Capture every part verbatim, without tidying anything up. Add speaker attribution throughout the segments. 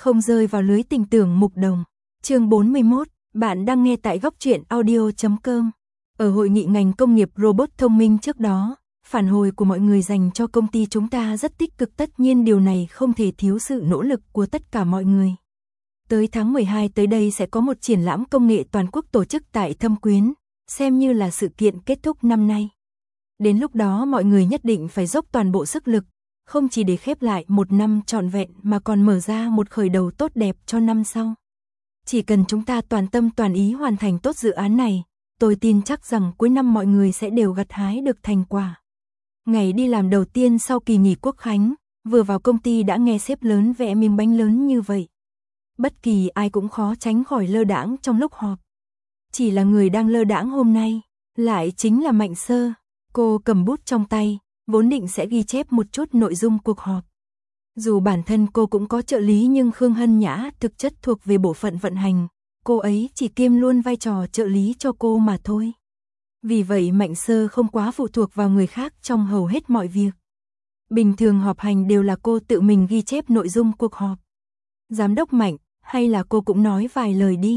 Speaker 1: không rơi vào lưới tình tưởng mục đồng. Chương bốn mươi mốt, bạn đang nghe tại góc truyện audio chấm com. Ở hội nghị ngành công nghiệp robot thông minh trước đó, phản hồi của mọi người dành cho công ty chúng ta rất tích cực, tất nhiên điều này không thể thiếu sự nỗ lực của tất cả mọi người. Tới tháng mười hai tới đây sẽ có một triển lãm công nghệ toàn quốc tổ chức tại Thâm Quyến, xem như là sự kiện kết thúc năm nay. Đến lúc đó mọi người nhất định phải dốc toàn bộ sức lực, không chỉ để khép lại một năm trọn vẹn mà còn mở ra một khởi đầu tốt đẹp cho năm sau. Chỉ cần chúng ta toàn tâm toàn ý hoàn thành tốt dự án này, tôi tin chắc rằng cuối năm mọi người sẽ đều gặt hái được thành quả. Ngày đi làm đầu tiên sau kỳ nghỉ Quốc khánh, vừa vào công ty đã nghe sếp lớn vẽ miếng bánh lớn như vậy. Bất kỳ ai cũng khó tránh khỏi lơ đãng trong lúc họp. Chỉ là người đang lơ đãng hôm nay, lại chính là Mạnh Sơ. Cô cầm bút trong tay, vốn định sẽ ghi chép một chút nội dung cuộc họp. Dù bản thân cô cũng có trợ lý nhưng Khương Hân Nhã thực chất thuộc về bộ phận vận hành, cô ấy chỉ kiêm luôn vai trò trợ lý cho cô mà thôi. Vì vậy Mạnh Sơ không quá phụ thuộc vào người khác trong hầu hết mọi việc. Bình thường họp hành đều là cô tự mình ghi chép nội dung cuộc họp. Giám đốc Mạnh, hay là cô cũng nói vài lời đi.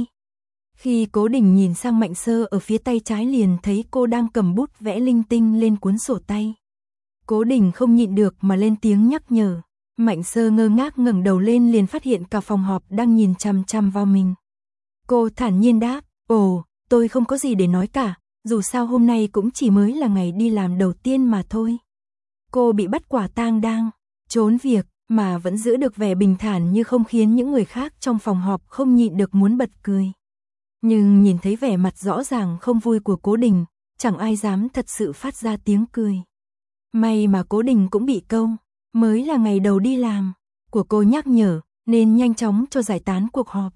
Speaker 1: Khi Cố Đình nhìn sang Mạnh Sơ ở phía tay trái liền thấy cô đang cầm bút vẽ linh tinh lên cuốn sổ tay. Cố Đình không nhịn được mà lên tiếng nhắc nhở. Mạnh Sơ ngơ ngác ngẩng đầu lên liền phát hiện cả phòng họp đang nhìn chằm chằm vào mình. Cô thản nhiên đáp, ồ, tôi không có gì để nói cả, dù sao hôm nay cũng chỉ mới là ngày đi làm đầu tiên mà thôi. Cô bị bắt quả tang đang trốn việc mà vẫn giữ được vẻ bình thản như không khiến những người khác trong phòng họp không nhịn được muốn bật cười. Nhưng nhìn thấy vẻ mặt rõ ràng không vui của Cố Đình, chẳng ai dám thật sự phát ra tiếng cười. May mà Cố Đình cũng bị câu, mới là ngày đầu đi làm, của cô nhắc nhở, nên nhanh chóng cho giải tán cuộc họp.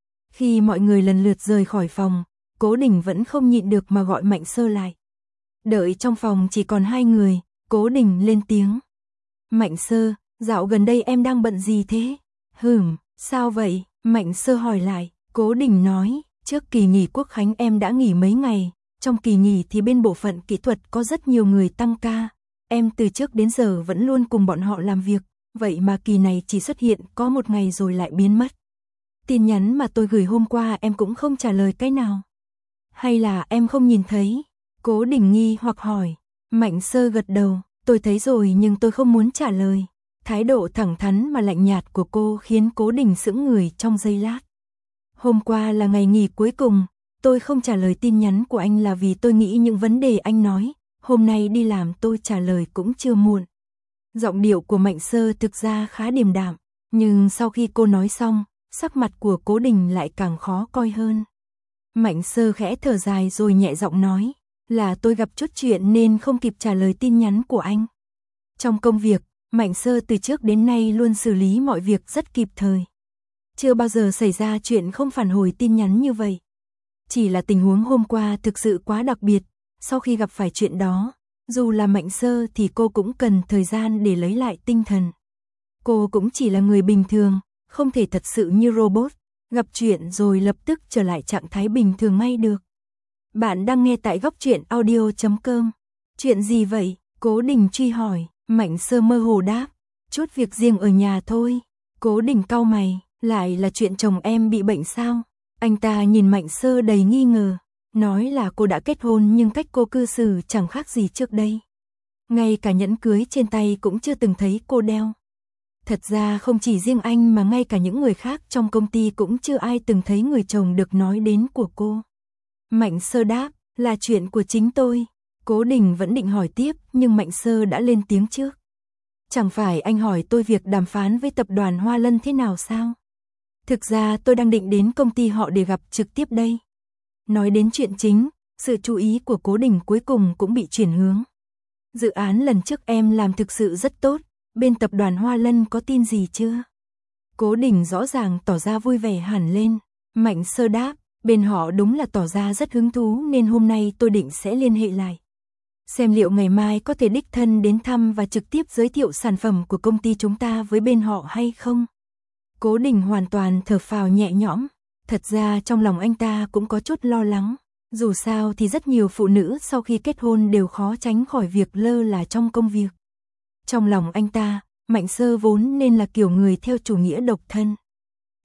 Speaker 1: Khi mọi người lần lượt rời khỏi phòng, Cố Đình vẫn không nhịn được mà gọi Mạnh Sơ lại. Đợi trong phòng chỉ còn hai người, Cố Đình lên tiếng. Mạnh Sơ, dạo gần đây em đang bận gì thế? Hửm, sao vậy? Mạnh Sơ hỏi lại. Cố Đình nói, trước kỳ nghỉ Quốc khánh em đã nghỉ mấy ngày, trong kỳ nghỉ thì bên bộ phận kỹ thuật có rất nhiều người tăng ca. Em từ trước đến giờ vẫn luôn cùng bọn họ làm việc, vậy mà kỳ này chỉ xuất hiện có một ngày rồi lại biến mất. Tin nhắn mà tôi gửi hôm qua em cũng không trả lời cái nào. Hay là em không nhìn thấy? Cố Đình nghi hoặc hỏi. Mạnh Sơ gật đầu, tôi thấy rồi nhưng tôi không muốn trả lời. Thái độ thẳng thắn mà lạnh nhạt của cô khiến Cố Đình sững người trong giây lát. Hôm qua là ngày nghỉ cuối cùng, tôi không trả lời tin nhắn của anh là vì tôi nghĩ những vấn đề anh nói, hôm nay đi làm tôi trả lời cũng chưa muộn. Giọng điệu của Mạnh Sơ thực ra khá điềm đạm, nhưng sau khi cô nói xong, sắc mặt của Cố Đình lại càng khó coi hơn. Mạnh Sơ khẽ thở dài rồi nhẹ giọng nói, là tôi gặp chút chuyện nên không kịp trả lời tin nhắn của anh. Trong công việc, Mạnh Sơ từ trước đến nay luôn xử lý mọi việc rất kịp thời. Chưa bao giờ xảy ra chuyện không phản hồi tin nhắn như vậy. Chỉ là tình huống hôm qua thực sự quá đặc biệt, sau khi gặp phải chuyện đó, dù là Mạnh Sơ thì cô cũng cần thời gian để lấy lại tinh thần. Cô cũng chỉ là người bình thường, không thể thật sự như robot, gặp chuyện rồi lập tức trở lại trạng thái bình thường ngay được. Bạn đang nghe tại góc truyện audio chấm com. Chuyện gì vậy? Cố Đình truy hỏi. Mạnh Sơ mơ hồ đáp, chút việc riêng ở nhà thôi. Cố Đình cau mày, lại là chuyện chồng em bị bệnh sao? Anh ta nhìn Mạnh Sơ đầy nghi ngờ, nói là cô đã kết hôn nhưng cách cô cư xử chẳng khác gì trước đây. Ngay cả nhẫn cưới trên tay cũng chưa từng thấy cô đeo. Thật ra không chỉ riêng anh mà ngay cả những người khác trong công ty cũng chưa ai từng thấy người chồng được nói đến của cô. Mạnh Sơ đáp, là chuyện của chính tôi. Cố Đình vẫn định hỏi tiếp nhưng Mạnh Sơ đã lên tiếng trước. Chẳng phải anh hỏi tôi việc đàm phán với tập đoàn Hoa Lân thế nào sao? Thực ra tôi đang định đến công ty họ để gặp trực tiếp đây. Nói đến chuyện chính, sự chú ý của Cố Đình cuối cùng cũng bị chuyển hướng. Dự án lần trước em làm thực sự rất tốt, bên tập đoàn Hoa Lân có tin gì chưa? Cố Đình rõ ràng tỏ ra vui vẻ hẳn lên. Mạnh Sơ đáp, bên họ đúng là tỏ ra rất hứng thú nên hôm nay tôi định sẽ liên hệ lại. Xem liệu ngày mai có thể đích thân đến thăm và trực tiếp giới thiệu sản phẩm của công ty chúng ta với bên họ hay không? Cố Đình hoàn toàn thở phào nhẹ nhõm. Thật ra trong lòng anh ta cũng có chút lo lắng. Dù sao thì rất nhiều phụ nữ sau khi kết hôn đều khó tránh khỏi việc lơ là trong công việc. Trong lòng anh ta, Mạnh Sơ vốn nên là kiểu người theo chủ nghĩa độc thân.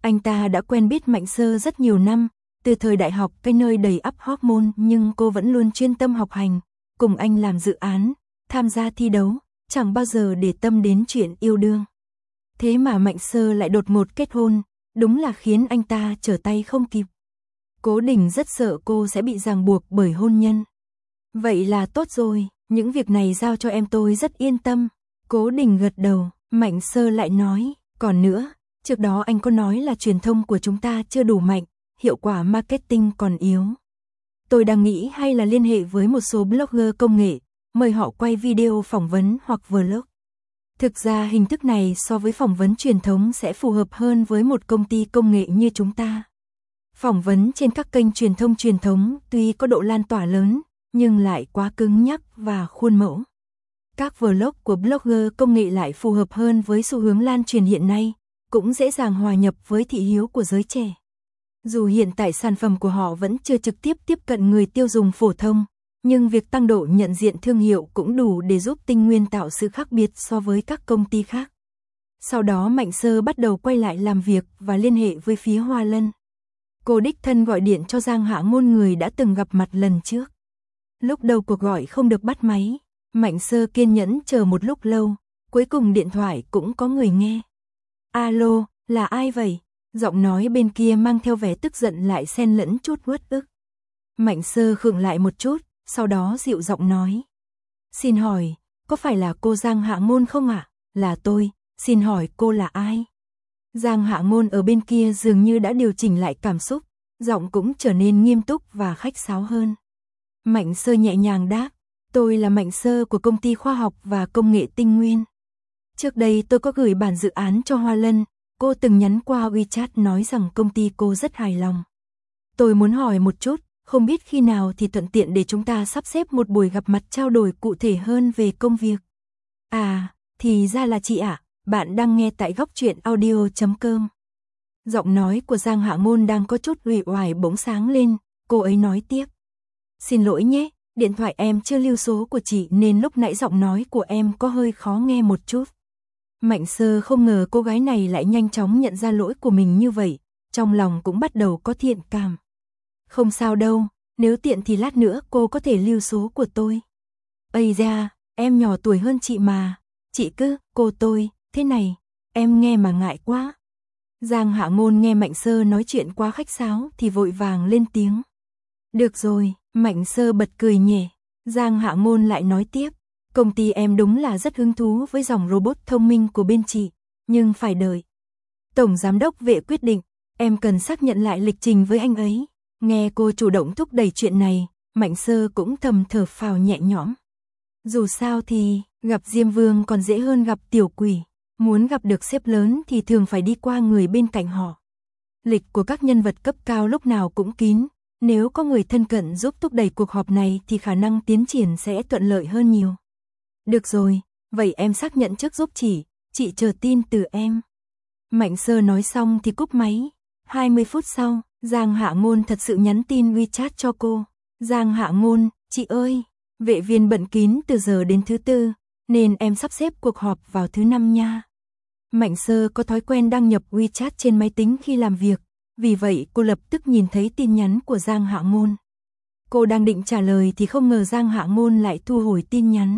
Speaker 1: Anh ta đã quen biết Mạnh Sơ rất nhiều năm, từ thời đại học cái nơi đầy ắp hormone, nhưng cô vẫn luôn chuyên tâm học hành, cùng anh làm dự án, tham gia thi đấu, chẳng bao giờ để tâm đến chuyện yêu đương. Thế mà Mạnh Sơ lại đột ngột kết hôn, đúng là khiến anh ta trở tay không kịp. Cố Đình rất sợ cô sẽ bị ràng buộc bởi hôn nhân. Vậy là tốt rồi, những việc này giao cho em tôi rất yên tâm. Cố Đình gật đầu, Mạnh Sơ lại nói, còn nữa, trước đó anh có nói là truyền thông của chúng ta chưa đủ mạnh, hiệu quả marketing còn yếu. Tôi đang nghĩ hay là liên hệ với một số blogger công nghệ, mời họ quay video phỏng vấn hoặc vlog. Thực ra hình thức này so với phỏng vấn truyền thống sẽ phù hợp hơn với một công ty công nghệ như chúng ta. Phỏng vấn trên các kênh truyền thông truyền thống tuy có độ lan tỏa lớn, nhưng lại quá cứng nhắc và khuôn mẫu. Các vlog của blogger công nghệ lại phù hợp hơn với xu hướng lan truyền hiện nay, cũng dễ dàng hòa nhập với thị hiếu của giới trẻ. Dù hiện tại sản phẩm của họ vẫn chưa trực tiếp tiếp cận người tiêu dùng phổ thông, nhưng việc tăng độ nhận diện thương hiệu cũng đủ để giúp Tinh Nguyên tạo sự khác biệt so với các công ty khác. Sau đó Mạnh Sơ bắt đầu quay lại làm việc và liên hệ với phía Hoa Lân. Cô đích thân gọi điện cho Giang Hạ Ngôn, người đã từng gặp mặt lần trước. Lúc đầu cuộc gọi không được bắt máy, Mạnh Sơ kiên nhẫn chờ một lúc lâu, cuối cùng điện thoại cũng có người nghe. Alo, là ai vậy? Giọng nói bên kia mang theo vẻ tức giận lại xen lẫn chút uất ức. Mạnh Sơ khựng lại một chút, sau đó dịu giọng nói. Xin hỏi, có phải là cô Giang Hạ Ngôn không ạ? À? Là tôi, xin hỏi cô là ai? Giang Hạ Ngôn ở bên kia dường như đã điều chỉnh lại cảm xúc, giọng cũng trở nên nghiêm túc và khách sáo hơn. Mạnh Sơ nhẹ nhàng đáp, tôi là Mạnh Sơ của công ty khoa học và công nghệ Tinh Nguyên. Trước đây tôi có gửi bản dự án cho Hoa Lân, cô từng nhắn qua WeChat nói rằng công ty cô rất hài lòng. Tôi muốn hỏi một chút, không biết khi nào thì thuận tiện để chúng ta sắp xếp một buổi gặp mặt trao đổi cụ thể hơn về công việc. À, thì ra là chị ạ, à, bạn đang nghe tại góc truyện audio chấm com. Giọng nói của Giang Hạ Ngôn đang có chút uể oải bỗng sáng lên, cô ấy nói tiếp. Xin lỗi nhé, điện thoại em chưa lưu số của chị nên lúc nãy giọng nói của em có hơi khó nghe một chút. Mạnh Sơ không ngờ cô gái này lại nhanh chóng nhận ra lỗi của mình như vậy, trong lòng cũng bắt đầu có thiện cảm. Không sao đâu, nếu tiện thì lát nữa cô có thể lưu số của tôi. Ây da, em nhỏ tuổi hơn chị mà, chị cứ, cô tôi, thế này, em nghe mà ngại quá. Giang Hạ Ngôn nghe Mạnh Sơ nói chuyện quá khách sáo thì vội vàng lên tiếng. Được rồi, Mạnh Sơ bật cười nhẹ, Giang Hạ Ngôn lại nói tiếp. Công ty em đúng là rất hứng thú với dòng robot thông minh của bên chị, nhưng phải đợi Tổng Giám đốc Vệ quyết định, em cần xác nhận lại lịch trình với anh ấy. Nghe cô chủ động thúc đẩy chuyện này, Mạnh Sơ cũng thầm thở phào nhẹ nhõm. Dù sao thì, gặp Diêm Vương còn dễ hơn gặp tiểu quỷ, muốn gặp được sếp lớn thì thường phải đi qua người bên cạnh họ. Lịch của các nhân vật cấp cao lúc nào cũng kín, nếu có người thân cận giúp thúc đẩy cuộc họp này thì khả năng tiến triển sẽ thuận lợi hơn nhiều. Được rồi, vậy em xác nhận trước giúp chị, chị chờ tin từ em. Mạnh Sơ nói xong thì cúp máy. hai mươi phút sau, Giang Hạ Ngôn thật sự nhắn tin WeChat cho cô. Giang Hạ Ngôn, chị ơi, vệ viên bận kín từ giờ đến thứ tư, nên em sắp xếp cuộc họp vào thứ năm nha. Mạnh Sơ có thói quen đăng nhập WeChat trên máy tính khi làm việc, vì vậy cô lập tức nhìn thấy tin nhắn của Giang Hạ Ngôn. Cô đang định trả lời thì không ngờ Giang Hạ Ngôn lại thu hồi tin nhắn.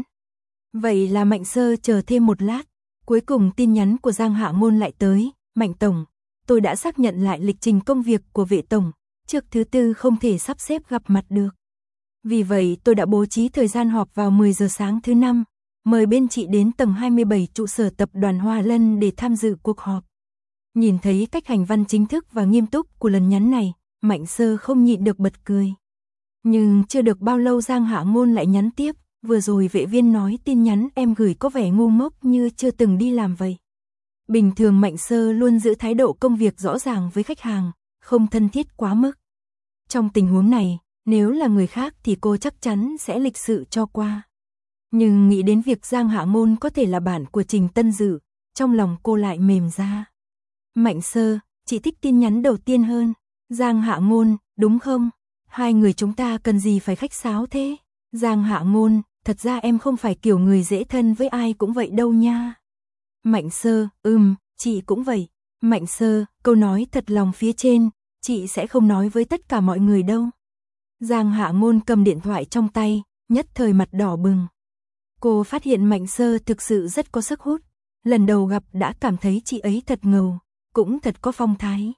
Speaker 1: Vậy là Mạnh Sơ chờ thêm một lát, cuối cùng tin nhắn của Giang Hạ Ngôn lại tới. Mạnh Tổng, tôi đã xác nhận lại lịch trình công việc của Vệ Tổng, trước thứ tư không thể sắp xếp gặp mặt được. Vì vậy tôi đã bố trí thời gian họp vào mười giờ sáng thứ năm, mời bên chị đến tầng hai mươi bảy trụ sở tập đoàn Hoa Lân để tham dự cuộc họp. Nhìn thấy cách hành văn chính thức và nghiêm túc của lần nhắn này, Mạnh Sơ không nhịn được bật cười. Nhưng chưa được bao lâu Giang Hạ Ngôn lại nhắn tiếp. Vừa rồi vệ viên nói tin nhắn em gửi có vẻ ngu ngốc như chưa từng đi làm vậy. Bình thường Mạnh Sơ luôn giữ thái độ công việc rõ ràng với khách hàng, không thân thiết quá mức. Trong tình huống này, nếu là người khác thì cô chắc chắn sẽ lịch sự cho qua. Nhưng nghĩ đến việc Giang Hạ Ngôn có thể là bạn của Trình Tân Dự, trong lòng cô lại mềm ra. Mạnh Sơ, chị thích tin nhắn đầu tiên hơn. Giang Hạ Ngôn, đúng không? Hai người chúng ta cần gì phải khách sáo thế? Giang Hạ Ngôn, thật ra em không phải kiểu người dễ thân với ai cũng vậy đâu nha. Mạnh Sơ, ừm, chị cũng vậy. Mạnh Sơ, câu nói thật lòng phía trên, chị sẽ không nói với tất cả mọi người đâu. Giang Hạ Ngôn cầm điện thoại trong tay, nhất thời mặt đỏ bừng. Cô phát hiện Mạnh Sơ thực sự rất có sức hút. Lần đầu gặp đã cảm thấy chị ấy thật ngầu, cũng thật có phong thái.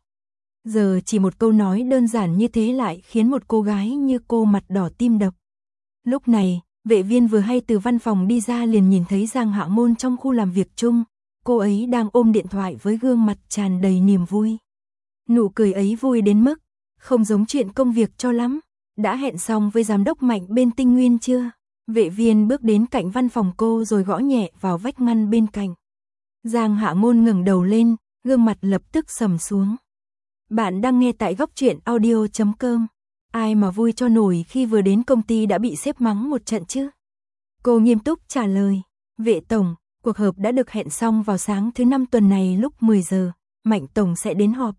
Speaker 1: Giờ chỉ một câu nói đơn giản như thế lại khiến một cô gái như cô mặt đỏ tim đập. Lúc này, vệ viên vừa hay từ văn phòng đi ra liền nhìn thấy Giang Hạ Ngôn trong khu làm việc chung. Cô ấy đang ôm điện thoại với gương mặt tràn đầy niềm vui. Nụ cười ấy vui đến mức, không giống chuyện công việc cho lắm. Đã hẹn xong với giám đốc Mạnh bên Tinh Nguyên chưa? Vệ viên bước đến cạnh văn phòng cô rồi gõ nhẹ vào vách ngăn bên cạnh. Giang Hạ Ngôn ngẩng đầu lên, gương mặt lập tức sầm xuống. Bạn đang nghe tại góc truyện audio chấm com. Ai mà vui cho nổi khi vừa đến công ty đã bị sếp mắng một trận chứ? Cô nghiêm túc trả lời. Vệ tổng, cuộc họp đã được hẹn xong vào sáng thứ năm tuần này lúc mười giờ. Mạnh tổng sẽ đến họp.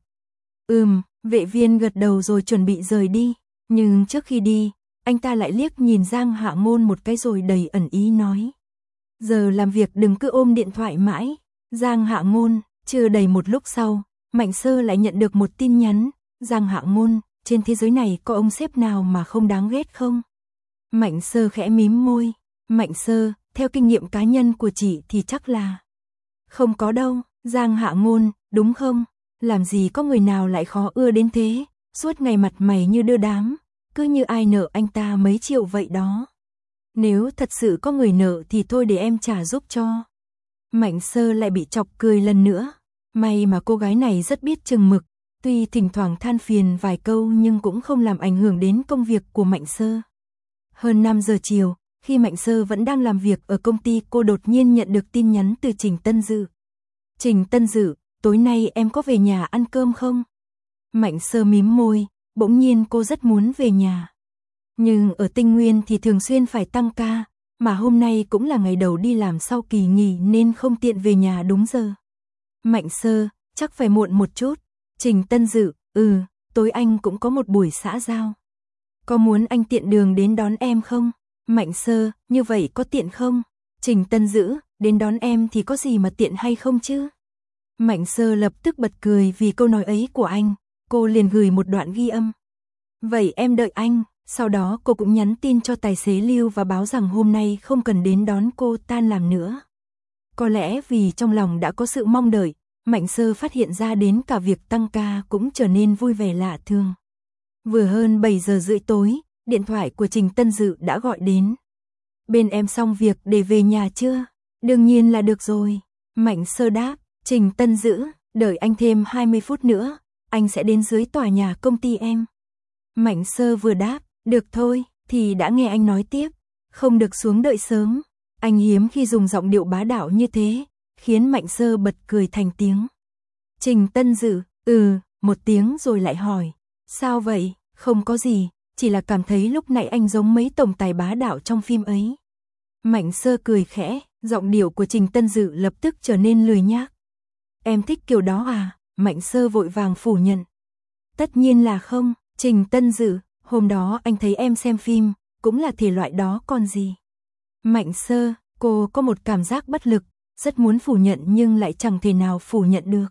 Speaker 1: Ừm, vệ viên gật đầu rồi chuẩn bị rời đi. Nhưng trước khi đi, anh ta lại liếc nhìn Giang Hạ Ngôn một cái rồi đầy ẩn ý nói. Giờ làm việc đừng cứ ôm điện thoại mãi. Giang Hạ Ngôn, chưa đầy một lúc sau, Mạnh Sơ lại nhận được một tin nhắn. Giang Hạ Ngôn, trên thế giới này có ông sếp nào mà không đáng ghét không? Mạnh Sơ khẽ mím môi. Mạnh Sơ, theo kinh nghiệm cá nhân của chị thì chắc là không có đâu. Giang Hạ Ngôn, đúng không? Làm gì có người nào lại khó ưa đến thế, suốt ngày mặt mày như đưa đám, cứ như ai nợ anh ta mấy triệu vậy đó. Nếu thật sự có người nợ thì thôi để em trả giúp cho. Mạnh Sơ lại bị chọc cười lần nữa. May mà cô gái này rất biết chừng mực, tuy thỉnh thoảng than phiền vài câu nhưng cũng không làm ảnh hưởng đến công việc của Mạnh Sơ. Hơn năm giờ chiều, khi Mạnh Sơ vẫn đang làm việc ở công ty, cô đột nhiên nhận được tin nhắn từ Trình Tân Dự. Trình Tân Dự, tối nay em có về nhà ăn cơm không? Mạnh Sơ mím môi, bỗng nhiên cô rất muốn về nhà. Nhưng ở Tinh Nguyên thì thường xuyên phải tăng ca, mà hôm nay cũng là ngày đầu đi làm sau kỳ nghỉ nên không tiện về nhà đúng giờ. Mạnh Sơ, chắc phải muộn một chút. Trình Tân Dự, ừ, tối anh cũng có một buổi xã giao. Có muốn anh tiện đường đến đón em không? Mạnh Sơ, như vậy có tiện không? Trình Tân Dự, đến đón em thì có gì mà tiện hay không chứ? Mạnh Sơ lập tức bật cười vì câu nói ấy của anh, cô liền gửi một đoạn ghi âm. Vậy em đợi anh, sau đó cô cũng nhắn tin cho tài xế Lưu và báo rằng hôm nay không cần đến đón cô tan làm nữa. Có lẽ vì trong lòng đã có sự mong đợi, Mạnh Sơ phát hiện ra đến cả việc tăng ca cũng trở nên vui vẻ lạ thường. Vừa hơn bảy giờ rưỡi tối, điện thoại của Trình Tân Dự đã gọi đến. Bên em xong việc để về nhà chưa? Đương nhiên là được rồi. Mạnh Sơ đáp. Trình Tân Dự, đợi anh thêm hai mươi phút nữa, anh sẽ đến dưới tòa nhà công ty em. Mạnh Sơ vừa đáp, được thôi, thì đã nghe anh nói tiếp, không được xuống đợi sớm. Anh hiếm khi dùng giọng điệu bá đạo như thế, khiến Mạnh Sơ bật cười thành tiếng. Trình Tân Dự, ừ, một tiếng rồi lại hỏi, sao vậy? Không có gì, chỉ là cảm thấy lúc nãy anh giống mấy tổng tài bá đạo trong phim ấy. Mạnh Sơ cười khẽ, giọng điệu của Trình Tân Dự lập tức trở nên lười nhác. Em thích kiểu đó à? Mạnh Sơ vội vàng phủ nhận. Tất nhiên là không, Trình Tân Dự, hôm đó anh thấy em xem phim, cũng là thể loại đó còn gì. Mạnh Sơ, cô có một cảm giác bất lực, rất muốn phủ nhận nhưng lại chẳng thể nào phủ nhận được.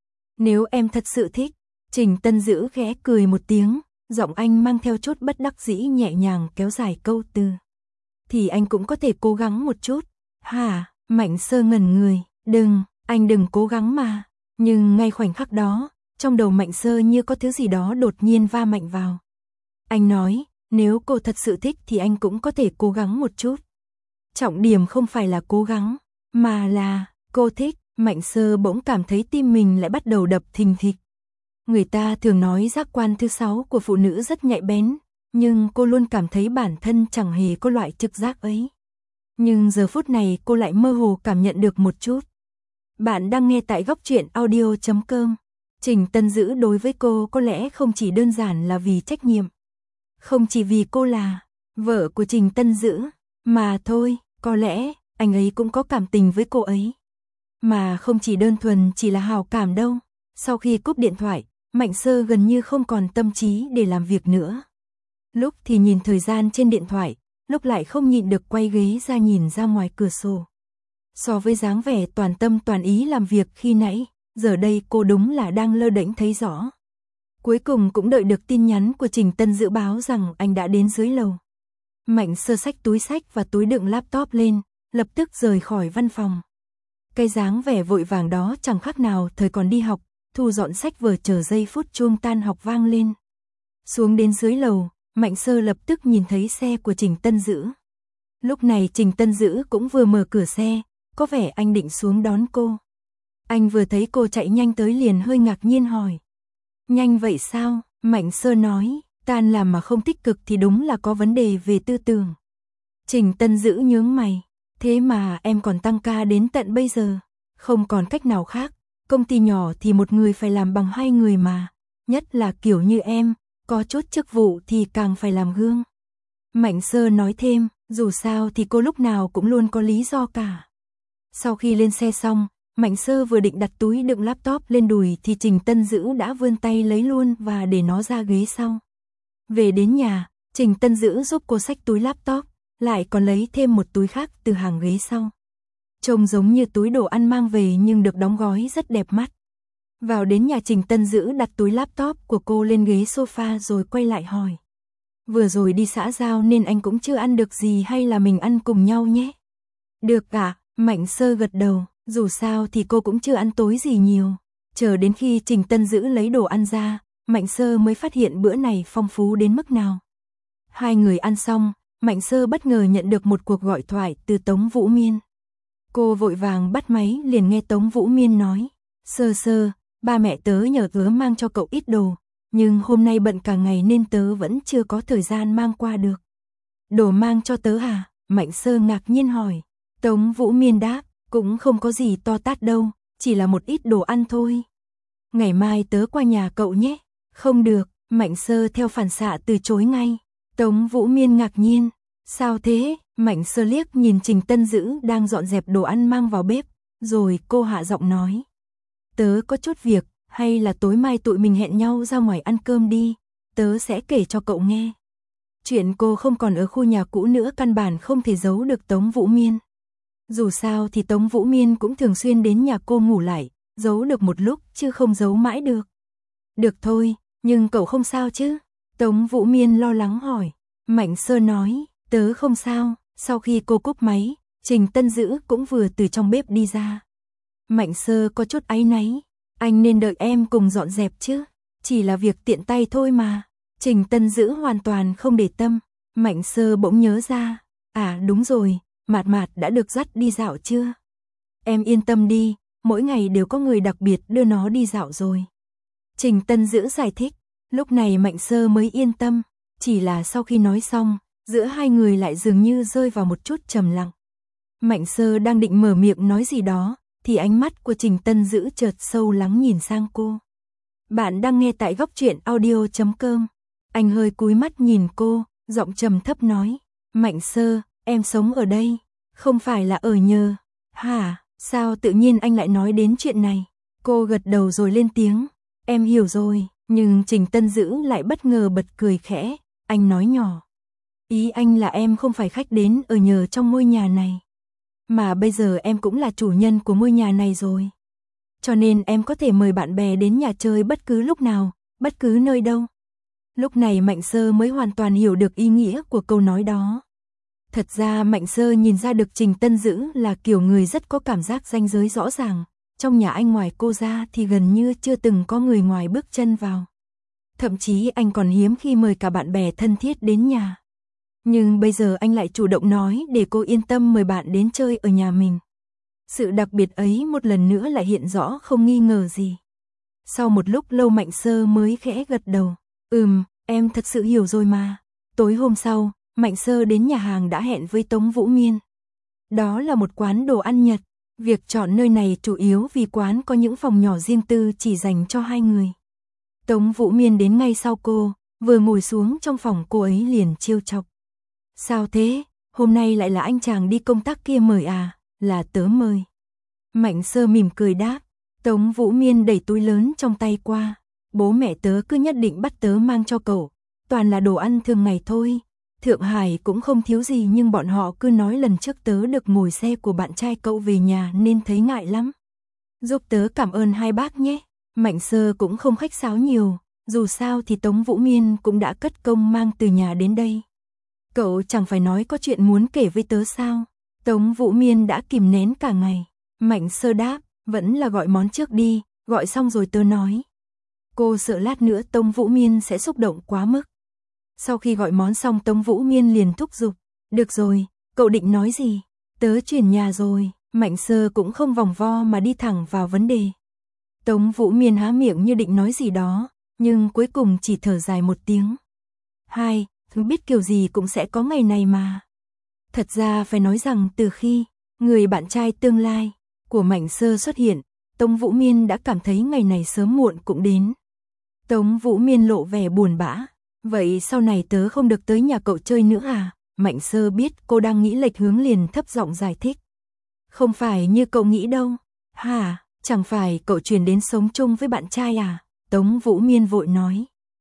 Speaker 1: Nếu em thật sự thích, Trình Tân Dự khẽ cười một tiếng, giọng anh mang theo chút bất đắc dĩ nhẹ nhàng kéo dài câu từ. Thì anh cũng có thể cố gắng một chút. Hả? Mạnh Sơ ngẩn người, đừng, anh đừng cố gắng mà. Nhưng ngay khoảnh khắc đó, trong đầu Mạnh Sơ như có thứ gì đó đột nhiên va mạnh vào. Anh nói, nếu cô thật sự thích thì anh cũng có thể cố gắng một chút. Trọng điểm không phải là cố gắng, mà là cô thích. Mạnh Sơ bỗng cảm thấy tim mình lại bắt đầu đập thình thịch. Người ta thường nói giác quan thứ sáu của phụ nữ rất nhạy bén, nhưng cô luôn cảm thấy bản thân chẳng hề có loại trực giác ấy. Nhưng giờ phút này cô lại mơ hồ cảm nhận được một chút. Bạn đang nghe tại góc truyện audio chấm com. Trình Tân Dự đối với cô có lẽ không chỉ đơn giản là vì trách nhiệm. Không chỉ vì cô là vợ của Trình Tân Dự, mà thôi, có lẽ anh ấy cũng có cảm tình với cô ấy. Mà không chỉ đơn thuần chỉ là hào cảm đâu. Sau khi cúp điện thoại, Mạnh Sơ gần như không còn tâm trí để làm việc nữa. Lúc thì nhìn thời gian trên điện thoại, lúc lại không nhịn được quay ghế ra nhìn ra ngoài cửa sổ. So với dáng vẻ toàn tâm toàn ý làm việc khi nãy, giờ đây cô đúng là đang lơ đễnh thấy rõ. Cuối cùng cũng đợi được tin nhắn của Trình Tân Dữ báo rằng anh đã đến dưới lầu. Mạnh Sơ xách túi xách và túi đựng laptop lên, lập tức rời khỏi văn phòng. Cái dáng vẻ vội vàng đó chẳng khác nào thời còn đi học, thu dọn sách vở chờ giây phút chuông tan học vang lên. Xuống đến dưới lầu, Mạnh Sơ lập tức nhìn thấy xe của Trình Tân Dữ. Lúc này Trình Tân Dữ cũng vừa mở cửa xe, có vẻ anh định xuống đón cô. Anh vừa thấy cô chạy nhanh tới liền hơi ngạc nhiên hỏi. Nhanh vậy sao? Mạnh Sơ nói, tan làm mà không tích cực thì đúng là có vấn đề về tư tưởng. Trình Tân Dữ nhướng mày, thế mà em còn tăng ca đến tận bây giờ, không còn cách nào khác, công ty nhỏ thì một người phải làm bằng hai người mà, nhất là kiểu như em, có chút chức vụ thì càng phải làm gương. Mạnh Sơ nói thêm, dù sao thì cô lúc nào cũng luôn có lý do cả. Sau khi lên xe xong, Mạnh Sơ vừa định đặt túi đựng laptop lên đùi thì Trình Tân Dữ đã vươn tay lấy luôn và để nó ra ghế sau. Về đến nhà, Trình Tân Dữ giúp cô xách túi laptop, lại còn lấy thêm một túi khác từ hàng ghế sau. Trông giống như túi đồ ăn mang về nhưng được đóng gói rất đẹp mắt. Vào đến nhà, Trình Tân Dữ đặt túi laptop của cô lên ghế sofa rồi quay lại hỏi. Vừa rồi đi xã giao nên anh cũng chưa ăn được gì hay là mình ăn cùng nhau nhé? Được cả, Mạnh Sơ gật đầu, dù sao thì cô cũng chưa ăn tối gì nhiều. Chờ đến khi Trình Tân Dữ lấy đồ ăn ra, Mạnh Sơ mới phát hiện bữa này phong phú đến mức nào. Hai người ăn xong, Mạnh Sơ bất ngờ nhận được một cuộc gọi thoại từ Tống Vũ Miên. Cô vội vàng bắt máy liền nghe Tống Vũ Miên nói. Sơ Sơ, ba mẹ tớ nhờ tớ mang cho cậu ít đồ, nhưng hôm nay bận cả ngày nên tớ vẫn chưa có thời gian mang qua được. Đồ mang cho tớ à? Mạnh Sơ ngạc nhiên hỏi. Tống Vũ Miên đáp, cũng không có gì to tát đâu, chỉ là một ít đồ ăn thôi. Ngày mai tớ qua nhà cậu nhé. Không được, Mạnh Sơ theo phản xạ từ chối ngay. Tống Vũ Miên ngạc nhiên. Sao thế? Mạnh Sơ liếc nhìn Trình Tân Dữ đang dọn dẹp đồ ăn mang vào bếp, rồi cô hạ giọng nói. Tớ có chút việc, hay là tối mai tụi mình hẹn nhau ra ngoài ăn cơm đi, tớ sẽ kể cho cậu nghe. Chuyện cô không còn ở khu nhà cũ nữa căn bản không thể giấu được Tống Vũ Miên. Dù sao thì Tống Vũ Miên cũng thường xuyên đến nhà cô ngủ lại, giấu được một lúc chứ không giấu mãi được. Được thôi, nhưng cậu không sao chứ? Tống Vũ Miên lo lắng hỏi. Mạnh Sơ nói, tớ không sao. Sau khi cô cúp máy, Trình Tân Dữ cũng vừa từ trong bếp đi ra. Mạnh Sơ có chút áy náy, anh nên đợi em cùng dọn dẹp chứ, chỉ là việc tiện tay thôi mà. Trình Tân Dữ hoàn toàn không để tâm. Mạnh Sơ bỗng nhớ ra, à đúng rồi, Mạt Mạt đã được dắt đi dạo chưa? Em yên tâm đi, mỗi ngày đều có người đặc biệt đưa nó đi dạo rồi. Trình Tân Dữ giải thích, lúc này Mạnh Sơ mới yên tâm, chỉ là sau khi nói xong, giữa hai người lại dường như rơi vào một chút trầm lặng. Mạnh Sơ đang định mở miệng nói gì đó, thì ánh mắt của Trình Tân Dữ chợt sâu lắng nhìn sang cô. Bạn đang nghe tại góc truyện audio chấm com. Anh hơi cúi mắt nhìn cô, giọng trầm thấp nói, Mạnh Sơ, em sống ở đây, không phải là ở nhờ. Hả, sao tự nhiên anh lại nói đến chuyện này? Cô gật đầu rồi lên tiếng, em hiểu rồi, nhưng Trình Tân Dữ lại bất ngờ bật cười khẽ, anh nói nhỏ. Ý anh là em không phải khách đến ở nhờ trong ngôi nhà này, mà bây giờ em cũng là chủ nhân của ngôi nhà này rồi. Cho nên em có thể mời bạn bè đến nhà chơi bất cứ lúc nào, bất cứ nơi đâu. Lúc này Mạnh Sơ mới hoàn toàn hiểu được ý nghĩa của câu nói đó. Thật ra Mạnh Sơ nhìn ra được Trình Tân Dữ là kiểu người rất có cảm giác ranh giới rõ ràng. Trong nhà anh ngoài cô ra thì gần như chưa từng có người ngoài bước chân vào. Thậm chí anh còn hiếm khi mời cả bạn bè thân thiết đến nhà. Nhưng bây giờ anh lại chủ động nói để cô yên tâm mời bạn đến chơi ở nhà mình. Sự đặc biệt ấy một lần nữa lại hiện rõ không nghi ngờ gì. Sau một lúc lâu Mạnh Sơ mới khẽ gật đầu. Ừm, em thật sự hiểu rồi mà. Tối hôm sau, Mạnh Sơ đến nhà hàng đã hẹn với Tống Vũ Miên. Đó là một quán đồ ăn Nhật. Việc chọn nơi này chủ yếu vì quán có những phòng nhỏ riêng tư chỉ dành cho hai người. Tống Vũ Miên đến ngay sau cô, vừa ngồi xuống trong phòng cô ấy liền trêu chọc. Sao thế, hôm nay lại là anh chàng đi công tác kia mời à, là tớ mời. Mạnh Sơ mỉm cười đáp. Tống Vũ Miên đẩy túi lớn trong tay qua. Bố mẹ tớ cứ nhất định bắt tớ mang cho cậu, toàn là đồ ăn thường ngày thôi. Thượng Hải cũng không thiếu gì nhưng bọn họ cứ nói lần trước tớ được ngồi xe của bạn trai cậu về nhà nên thấy ngại lắm. Giúp tớ cảm ơn hai bác nhé. Mạnh Sơ cũng không khách sáo nhiều, dù sao thì Tống Vũ Miên cũng đã cất công mang từ nhà đến đây. Cậu chẳng phải nói có chuyện muốn kể với tớ sao? Tống Vũ Miên đã kìm nén cả ngày. Mạnh Sơ đáp, vẫn là gọi món trước đi, gọi xong rồi tớ nói. Cô sợ lát nữa Tống Vũ Miên sẽ xúc động quá mức. Sau khi gọi món xong Tống Vũ Miên liền thúc giục. Được rồi, cậu định nói gì? Tớ chuyển nhà rồi. Mạnh Sơ cũng không vòng vo mà đi thẳng vào vấn đề. Tống Vũ Miên há miệng như định nói gì đó, nhưng cuối cùng chỉ thở dài một tiếng. Hai, biết kiểu gì cũng sẽ có ngày này mà. Thật ra phải nói rằng từ khi người bạn trai tương lai của Mạnh Sơ xuất hiện, Tống Vũ Miên đã cảm thấy ngày này sớm muộn cũng đến. Tống Vũ Miên lộ vẻ buồn bã. Vậy sau này tớ không được tới nhà cậu chơi nữa à? Mạnh Sơ biết cô đang nghĩ lệch hướng liền thấp giọng giải thích. Không phải như cậu nghĩ đâu. Hả, chẳng phải cậu chuyển đến sống chung với bạn trai à? Tống Vũ Miên vội nói.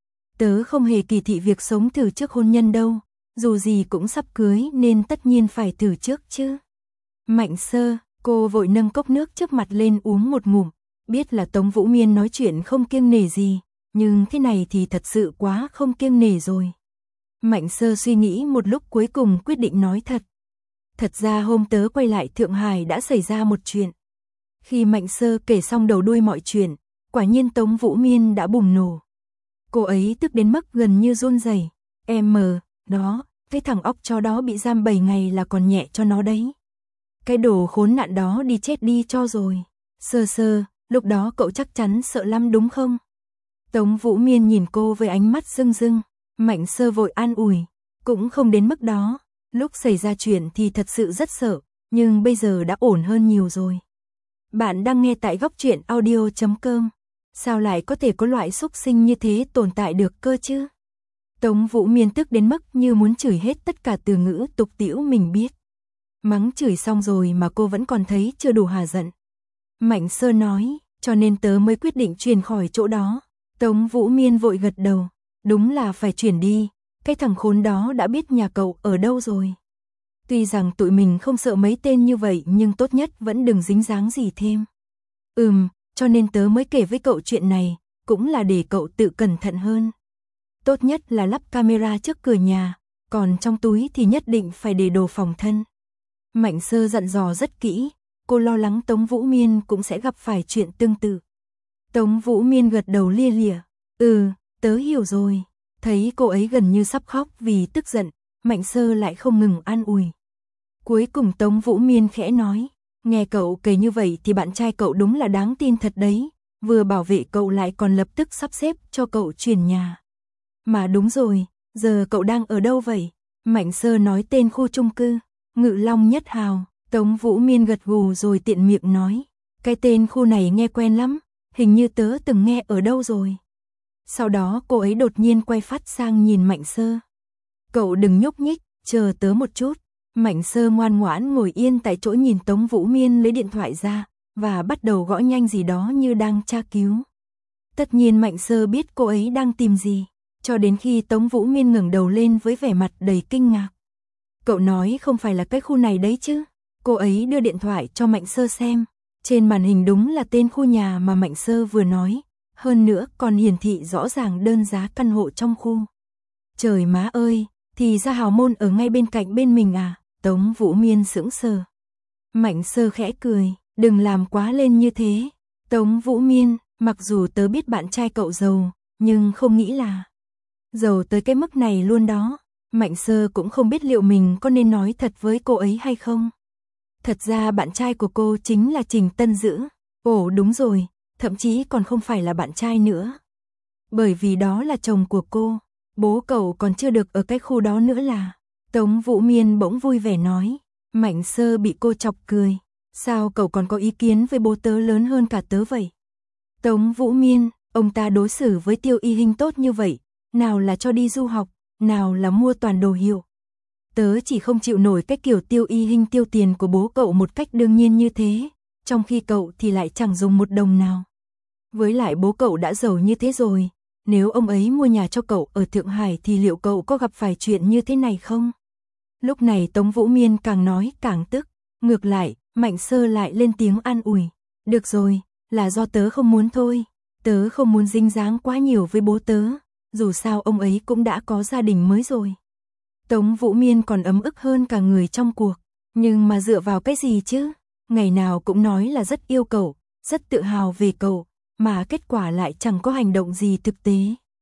Speaker 1: Tớ không hề kỳ thị việc sống thử trước hôn nhân đâu. Dù gì cũng sắp cưới nên tất nhiên phải thử trước chứ. Mạnh Sơ, cô vội nâng cốc nước trước mặt lên uống một ngụm. Biết là Tống Vũ Miên nói chuyện không kiêng nể gì, nhưng thế này thì thật sự quá không kiêng nể rồi. Mạnh Sơ suy nghĩ một lúc cuối cùng quyết định nói thật. Thật ra hôm tớ quay lại Thượng Hải đã xảy ra một chuyện. Khi Mạnh Sơ kể xong đầu đuôi mọi chuyện, quả nhiên Tống Vũ Miên đã bùng nổ. Cô ấy tức đến mức gần như run rẩy. Em mờ, đó, cái thằng óc chó đó bị giam bảy ngày là còn nhẹ cho nó đấy. Cái đồ khốn nạn đó đi chết đi cho rồi. Sơ Sơ, lúc đó cậu chắc chắn sợ lắm đúng không? Tống Vũ Miên nhìn cô với ánh mắt rưng rưng. Mạnh Sơ vội an ủi. Cũng không đến mức đó. Lúc xảy ra chuyện thì thật sự rất sợ, nhưng bây giờ đã ổn hơn nhiều rồi. Bạn đang nghe tại góc truyện audio chấm com. Sao lại có thể có loại xúc sinh như thế tồn tại được cơ chứ? Tống Vũ Miên tức đến mức như muốn chửi hết tất cả từ ngữ tục tĩu mình biết. Mắng chửi xong rồi mà cô vẫn còn thấy chưa đủ hà giận. Mạnh Sơ nói, cho nên tớ mới quyết định chuyển khỏi chỗ đó. Tống Vũ Miên vội gật đầu. Đúng là phải chuyển đi. Cái thằng khốn đó đã biết nhà cậu ở đâu rồi. Tuy rằng tụi mình không sợ mấy tên như vậy nhưng tốt nhất vẫn đừng dính dáng gì thêm. Ừm, cho nên tớ mới kể với cậu chuyện này, cũng là để cậu tự cẩn thận hơn. Tốt nhất là lắp camera trước cửa nhà, còn trong túi thì nhất định phải để đồ phòng thân. Mạnh Sơ dặn dò rất kỹ, cô lo lắng Tống Vũ Miên cũng sẽ gặp phải chuyện tương tự. Tống Vũ Miên gật đầu lia lịa. Ừ, tớ hiểu rồi. Thấy cô ấy gần như sắp khóc vì tức giận, Mạnh Sơ lại không ngừng an ủi. Cuối cùng Tống Vũ Miên khẽ nói, nghe cậu kể như vậy thì bạn trai cậu đúng là đáng tin thật đấy, vừa bảo vệ cậu lại còn lập tức sắp xếp cho cậu chuyển nhà. Mà đúng rồi, giờ cậu đang ở đâu vậy? Mạnh Sơ nói tên khu chung cư, Ngự Long Nhất Hào. Tống Vũ Miên gật gù rồi tiện miệng nói, cái tên khu này nghe quen lắm, hình như tớ từng nghe ở đâu rồi. Sau đó cô ấy đột nhiên quay phát sang nhìn Mạnh Sơ. Cậu đừng nhúc nhích, chờ tớ một chút. Mạnh Sơ ngoan ngoãn ngồi yên tại chỗ nhìn Tống Vũ Miên lấy điện thoại ra, và bắt đầu gõ nhanh gì đó như đang tra cứu. Tất nhiên Mạnh Sơ biết cô ấy đang tìm gì, cho đến khi Tống Vũ Miên ngẩng đầu lên với vẻ mặt đầy kinh ngạc. Cậu nói không phải là cái khu này đấy chứ? Cô ấy đưa điện thoại cho Mạnh Sơ xem. Trên màn hình đúng là tên khu nhà mà Mạnh Sơ vừa nói. Hơn nữa còn hiển thị rõ ràng đơn giá căn hộ trong khu. Trời má ơi, thì ra Hào Môn ở ngay bên cạnh bên mình à? Tống Vũ Miên sững sờ. Mạnh Sơ khẽ cười, đừng làm quá lên như thế. Tống Vũ Miên, mặc dù tớ biết bạn trai cậu giàu, nhưng không nghĩ là giàu tới cái mức này luôn đó. Mạnh Sơ cũng không biết liệu mình có nên nói thật với cô ấy hay không. Thật ra bạn trai của cô chính là Trình Tân Dữ. Ồ đúng rồi, thậm chí còn không phải là bạn trai nữa. Bởi vì đó là chồng của cô. Bố cậu còn chưa được ở cái khu đó nữa là. Tống Vũ Miên bỗng vui vẻ nói. Mạnh Sơ bị cô chọc cười. Sao cậu còn có ý kiến với bố tớ lớn hơn cả tớ vậy? Tống Vũ Miên, ông ta đối xử với Tiêu Y Hinh tốt như vậy. Nào là cho đi du học, nào là mua toàn đồ hiệu. Tớ chỉ không chịu nổi cái kiểu Tiêu Y Hinh tiêu tiền của bố cậu một cách đương nhiên như thế. Trong khi cậu thì lại chẳng dùng một đồng nào. Với lại bố cậu đã giàu như thế rồi. Nếu ông ấy mua nhà cho cậu ở Thượng Hải thì liệu cậu có gặp phải chuyện như thế này không? Lúc này Tống Vũ Miên càng nói càng tức. Ngược lại, Mạnh Sơ lại lên tiếng an ủi. Được rồi, là do tớ không muốn thôi, tớ không muốn dính dáng quá nhiều với bố tớ, dù sao ông ấy cũng đã có gia đình mới rồi. Tống Vũ Miên còn ấm ức hơn cả người trong cuộc, nhưng mà dựa vào cái gì chứ, ngày nào cũng nói là rất yêu cậu, rất tự hào về cậu, mà kết quả lại chẳng có hành động gì thực tế.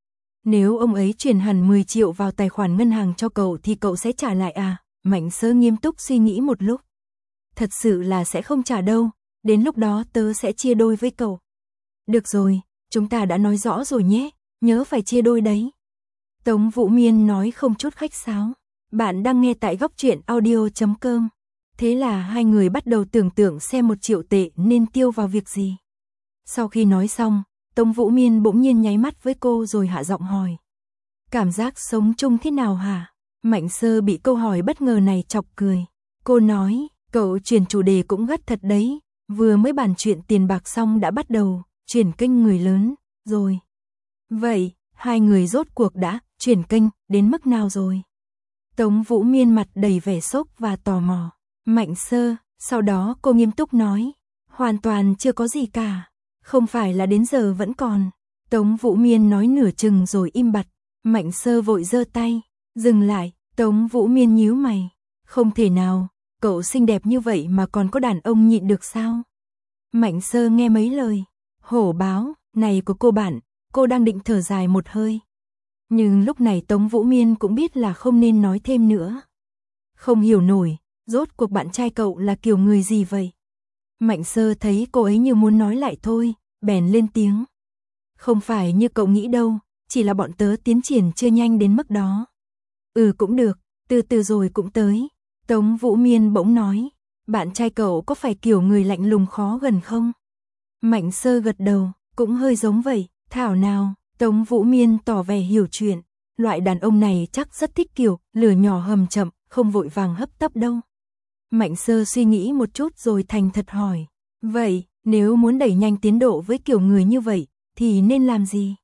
Speaker 1: Nếu ông ấy chuyển hẳn mười triệu vào tài khoản ngân hàng cho cậu thì cậu sẽ trả lại à? Mạnh Sơ nghiêm túc suy nghĩ một lúc. Thật sự là sẽ không trả đâu, đến lúc đó tớ sẽ chia đôi với cậu. Được rồi, chúng ta đã nói rõ rồi nhé, nhớ phải chia đôi đấy. Tống Vũ Miên nói không chút khách sáo. Bạn đang nghe tại góc truyện audio chấm com. Thế là hai người bắt đầu tưởng tượng xem một triệu tệ nên tiêu vào việc gì. Sau khi nói xong, Tống Vũ Miên bỗng nhiên nháy mắt với cô rồi hạ giọng hỏi. Cảm giác sống chung thế nào hả? Mạnh Sơ bị câu hỏi bất ngờ này chọc cười. Cô nói, cậu chuyển chủ đề cũng gắt thật đấy, vừa mới bàn chuyện tiền bạc xong đã bắt đầu, chuyển kênh người lớn, rồi. Vậy, hai người rốt cuộc đã chuyển kênh đến mức nào rồi? Tống Vũ Miên mặt đầy vẻ sốc và tò mò. Mạnh Sơ, sau đó cô nghiêm túc nói, hoàn toàn chưa có gì cả, không phải là đến giờ vẫn còn. Tống Vũ Miên nói nửa chừng rồi im bặt. Mạnh Sơ vội giơ tay, dừng lại. Tống Vũ Miên nhíu mày, không thể nào, cậu xinh đẹp như vậy mà còn có đàn ông nhịn được sao? Mạnh Sơ nghe mấy lời hổ báo này của cô bạn, cô đang định thở dài một hơi. Nhưng lúc này Tống Vũ Miên cũng biết là không nên nói thêm nữa. Không hiểu nổi, rốt cuộc bạn trai cậu là kiểu người gì vậy? Mạnh Sơ thấy cô ấy như muốn nói lại thôi, bèn lên tiếng. Không phải như cậu nghĩ đâu, chỉ là bọn tớ tiến triển chưa nhanh đến mức đó. Ừ cũng được, từ từ rồi cũng tới. Tống Vũ Miên bỗng nói, bạn trai cậu có phải kiểu người lạnh lùng khó gần không? Mạnh Sơ gật đầu, cũng hơi giống vậy, thảo nào. Tống Vũ Miên tỏ vẻ hiểu chuyện, loại đàn ông này chắc rất thích kiểu lửa nhỏ hầm chậm, không vội vàng hấp tấp đâu. Mạnh Sơ suy nghĩ một chút rồi thành thật hỏi, vậy nếu muốn đẩy nhanh tiến độ với kiểu người như vậy thì nên làm gì?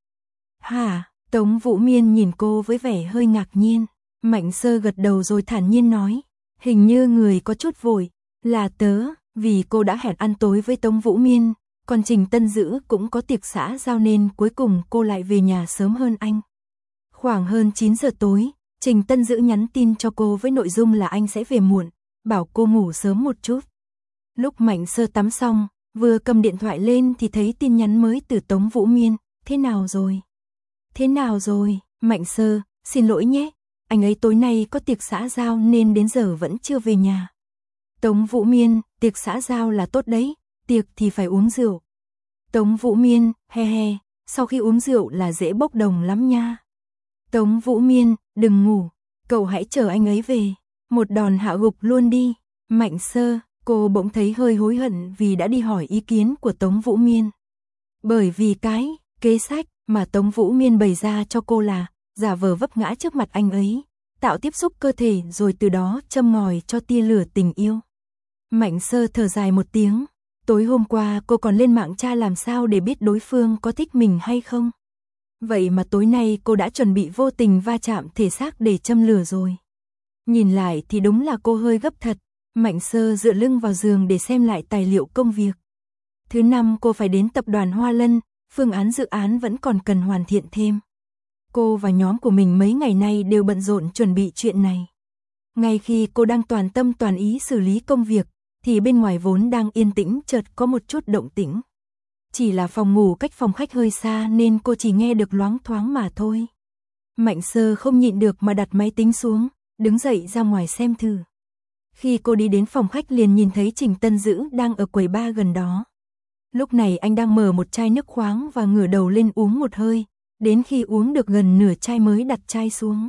Speaker 1: Hả? Tống Vũ Miên nhìn cô với vẻ hơi ngạc nhiên. Mạnh Sơ gật đầu rồi thản nhiên nói, hình như người có chút vội là tớ, vì cô đã hẹn ăn tối với Tống Vũ Miên, còn Trình Tân Dữ cũng có tiệc xã giao nên cuối cùng cô lại về nhà sớm hơn anh. Khoảng hơn chín giờ tối, Trình Tân Dữ nhắn tin cho cô với nội dung là anh sẽ về muộn, bảo cô ngủ sớm một chút. Lúc Mạnh Sơ tắm xong, vừa cầm điện thoại lên thì thấy tin nhắn mới từ Tống Vũ Miên, thế nào rồi? Thế nào rồi? Mạnh Sơ, xin lỗi nhé, anh ấy tối nay có tiệc xã giao nên đến giờ vẫn chưa về nhà. Tống Vũ Miên, tiệc xã giao là tốt đấy, tiệc thì phải uống rượu. Tống Vũ Miên, he he, sau khi uống rượu là dễ bốc đồng lắm nha. Tống Vũ Miên, đừng ngủ, cậu hãy chờ anh ấy về, một đòn hạ gục luôn đi. Mạnh Sơ, cô bỗng thấy hơi hối hận vì đã đi hỏi ý kiến của Tống Vũ Miên. Bởi vì cái kế sách mà Tống Vũ Miên bày ra cho cô là giả vờ vấp ngã trước mặt anh ấy, tạo tiếp xúc cơ thể rồi từ đó châm ngòi cho tia lửa tình yêu. Mạnh Sơ thở dài một tiếng, tối hôm qua cô còn lên mạng tra làm sao để biết đối phương có thích mình hay không. Vậy mà tối nay cô đã chuẩn bị vô tình va chạm thể xác để châm lửa rồi. Nhìn lại thì đúng là cô hơi gấp thật. Mạnh Sơ dựa lưng vào giường để xem lại tài liệu công việc. Thứ năm cô phải đến tập đoàn Hoa Lân, phương án dự án vẫn còn cần hoàn thiện thêm. Cô và nhóm của mình mấy ngày nay đều bận rộn chuẩn bị chuyện này. Ngay khi cô đang toàn tâm toàn ý xử lý công việc, thì bên ngoài vốn đang yên tĩnh chợt có một chút động tĩnh. Chỉ là phòng ngủ cách phòng khách hơi xa nên cô chỉ nghe được loáng thoáng mà thôi. Mạnh Sơ không nhịn được mà đặt máy tính xuống, đứng dậy ra ngoài xem thử. Khi cô đi đến phòng khách liền nhìn thấy Trình Tân Dữ đang ở quầy bar gần đó. Lúc này anh đang mở một chai nước khoáng và ngửa đầu lên uống một hơi, đến khi uống được gần nửa chai mới đặt chai xuống.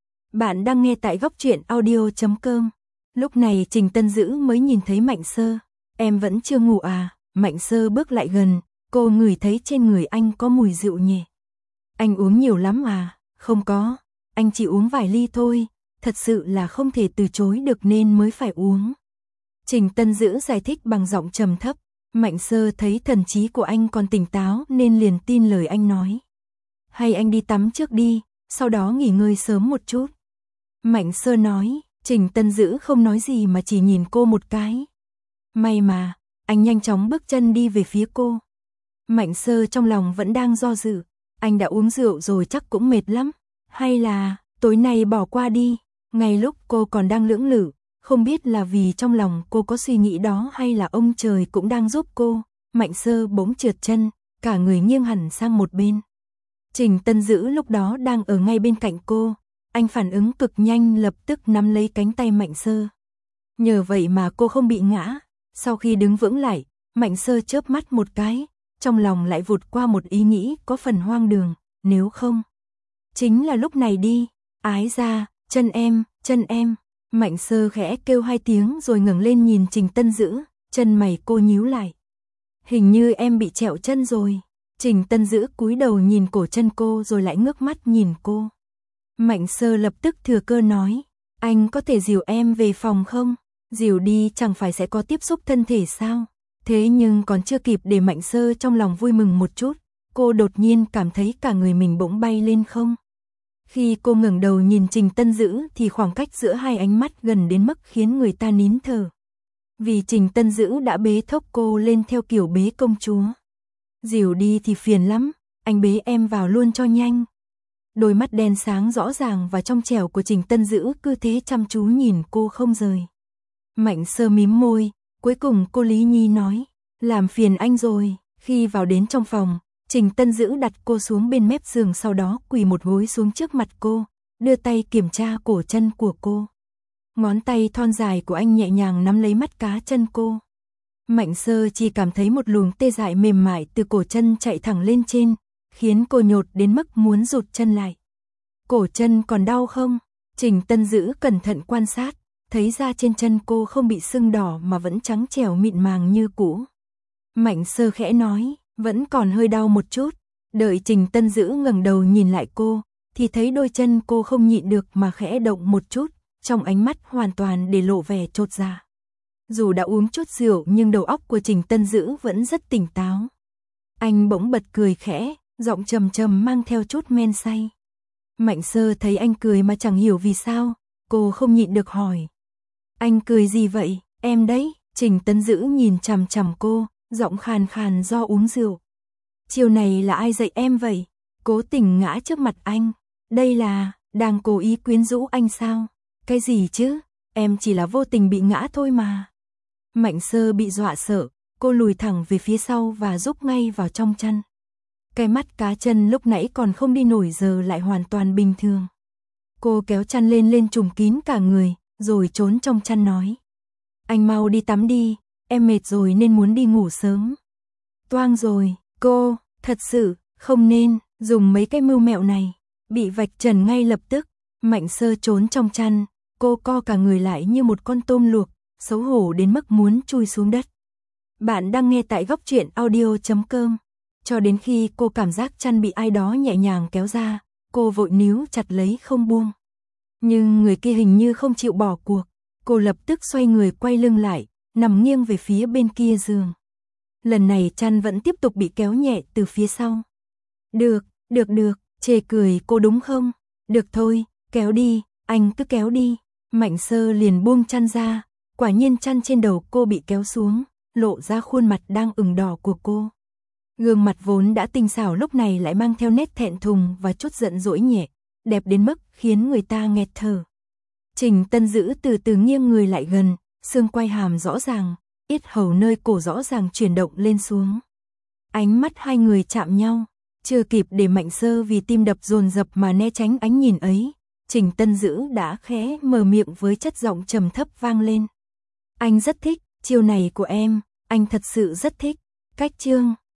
Speaker 1: Bạn đang nghe tại góc truyện audio chấm com. Lúc này Trình Tân Dữ mới nhìn thấy Mạnh Sơ. Em vẫn chưa ngủ à? Mạnh Sơ bước lại gần, cô ngửi thấy trên người anh có mùi rượu nhẹ. Anh uống nhiều lắm à? Không có, anh chỉ uống vài ly thôi, thật sự là không thể từ chối được nên mới phải uống. Trình Tân Dữ giải thích bằng giọng trầm thấp. Mạnh Sơ thấy thần trí của anh còn tỉnh táo nên liền tin lời anh nói. Hay anh đi tắm trước đi, sau đó nghỉ ngơi sớm một chút. Mạnh Sơ nói. Trình Tân Dữ không nói gì mà chỉ nhìn cô một cái. May mà, anh nhanh chóng bước chân đi về phía cô. Mạnh Sơ trong lòng vẫn đang do dự, anh đã uống rượu rồi chắc cũng mệt lắm, hay là tối nay bỏ qua đi. Ngay lúc cô còn đang lưỡng lự, không biết là vì trong lòng cô có suy nghĩ đó hay là ông trời cũng đang giúp cô, Mạnh Sơ bỗng trượt chân, cả người nghiêng hẳn sang một bên. Trình Tân Dữ lúc đó đang ở ngay bên cạnh cô, anh phản ứng cực nhanh lập tức nắm lấy cánh tay Mạnh Sơ. Nhờ vậy mà cô không bị ngã, sau khi đứng vững lại, Mạnh Sơ chớp mắt một cái, trong lòng lại vụt qua một ý nghĩ có phần hoang đường, nếu không. Chính là lúc này đi, ái ra, chân em, chân em. Mạnh Sơ khẽ kêu hai tiếng rồi ngẩng lên nhìn Trình Tân Dữ, chân mày cô nhíu lại. Hình như em bị trẹo chân rồi. Trình Tân Dữ cúi đầu nhìn cổ chân cô rồi lại ngước mắt nhìn cô. Mạnh Sơ lập tức thừa cơ nói, anh có thể dìu em về phòng không? Dìu đi chẳng phải sẽ có tiếp xúc thân thể sao? Thế nhưng còn chưa kịp để Mạnh Sơ trong lòng vui mừng một chút, cô đột nhiên cảm thấy cả người mình bỗng bay lên không. Khi cô ngẩng đầu nhìn Trình Tân Dữ thì khoảng cách giữa hai ánh mắt gần đến mức khiến người ta nín thở. Vì Trình Tân Dữ đã bế thốc cô lên theo kiểu bế công chúa. Dìu đi thì phiền lắm, anh bế em vào luôn cho nhanh. Đôi mắt đen sáng rõ ràng và trong trẻo của Trình Tân Dữ cứ thế chăm chú nhìn cô không rời. Mạnh Sơ mím môi, cuối cùng cô Lý Nhi nói, làm phiền anh rồi. Khi vào đến trong phòng, Trình Tân Dữ đặt cô xuống bên mép giường, sau đó quỳ một gối xuống trước mặt cô, đưa tay kiểm tra cổ chân của cô. Ngón tay thon dài của anh nhẹ nhàng nắm lấy mắt cá chân cô. Mạnh Sơ chỉ cảm thấy một luồng tê dại mềm mại từ cổ chân chạy thẳng lên trên, khiến cô nhột đến mức muốn rụt chân lại. Cổ chân còn đau không? Trình Tân Dữ cẩn thận quan sát, thấy ra trên chân cô không bị sưng đỏ mà vẫn trắng trẻo mịn màng như cũ. Mạnh Sơ khẽ nói, vẫn còn hơi đau một chút. Đợi Trình Tân Dữ ngẩng đầu nhìn lại cô, thì thấy đôi chân cô không nhịn được mà khẽ động một chút, trong ánh mắt hoàn toàn để lộ vẻ chột dạ. Dù đã uống chút rượu nhưng đầu óc của Trình Tân Dữ vẫn rất tỉnh táo. Anh bỗng bật cười khẽ, giọng trầm trầm mang theo chút men say. Mạnh Sơ thấy anh cười mà chẳng hiểu vì sao, cô không nhịn được hỏi. Anh cười gì vậy, em đấy? Trình Tân Dữ nhìn chằm chằm cô, giọng khàn khàn do uống rượu. Chiều này là ai dạy em vậy? Cố tình ngã trước mặt anh. Đây là, đang cố ý quyến rũ anh sao? Cái gì chứ? Em chỉ là vô tình bị ngã thôi mà. Mạnh Sơ bị dọa sợ, cô lùi thẳng về phía sau và rúc ngay vào trong chăn. Cái mắt cá chân lúc nãy còn không đi nổi giờ lại hoàn toàn bình thường. Cô kéo chăn lên lên trùm kín cả người, rồi trốn trong chăn nói. Anh mau đi tắm đi, em mệt rồi nên muốn đi ngủ sớm. Toang rồi, cô, thật sự, không nên, dùng mấy cái mưu mẹo này. Bị vạch trần ngay lập tức, Mạnh Sơ trốn trong chăn, cô co cả người lại như một con tôm luộc, xấu hổ đến mức muốn chui xuống đất. Bạn đang nghe tại góc truyện audio chấm com. Cho đến khi cô cảm giác chăn bị ai đó nhẹ nhàng kéo ra, cô vội níu chặt lấy không buông. Nhưng người kia hình như không chịu bỏ cuộc, cô lập tức xoay người quay lưng lại, nằm nghiêng về phía bên kia giường. Lần này chăn vẫn tiếp tục bị kéo nhẹ từ phía sau. Được, được được, chê cười cô đúng không? Được thôi, kéo đi, anh cứ kéo đi. Mạnh Sơ liền buông chăn ra, quả nhiên chăn trên đầu cô bị kéo xuống, lộ ra khuôn mặt đang ửng đỏ của cô. Gương mặt vốn đã tinh xảo lúc này lại mang theo nét thẹn thùng và chút giận dỗi nhẹ, đẹp đến mức khiến người ta nghẹt thở. Trình Tân Dữ từ từ nghiêng người lại gần, xương quai hàm rõ ràng, yết hầu nơi cổ rõ ràng chuyển động lên xuống. Ánh mắt hai người chạm nhau, chưa kịp để Mạnh Sơ vì tim đập dồn dập mà né tránh ánh nhìn ấy, Trình Tân Dữ đã khẽ mở miệng với chất giọng trầm thấp vang lên. Anh rất thích chiêu này của em, anh thật sự rất thích. Cách chương